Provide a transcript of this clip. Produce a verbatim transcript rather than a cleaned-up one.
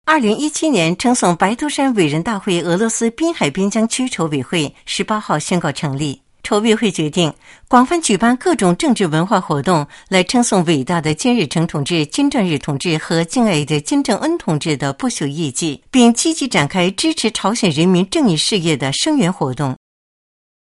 二零一七年称颂白头山伟人大会俄罗斯滨海边疆区筹委会十八号宣告成立。筹委会决定广泛举办各种政治文化活动，来称颂伟大的金日成同志、金正日同志和敬爱的金正恩同志的不朽业绩，并积极展开支持朝鲜人民正义事业的声援活动。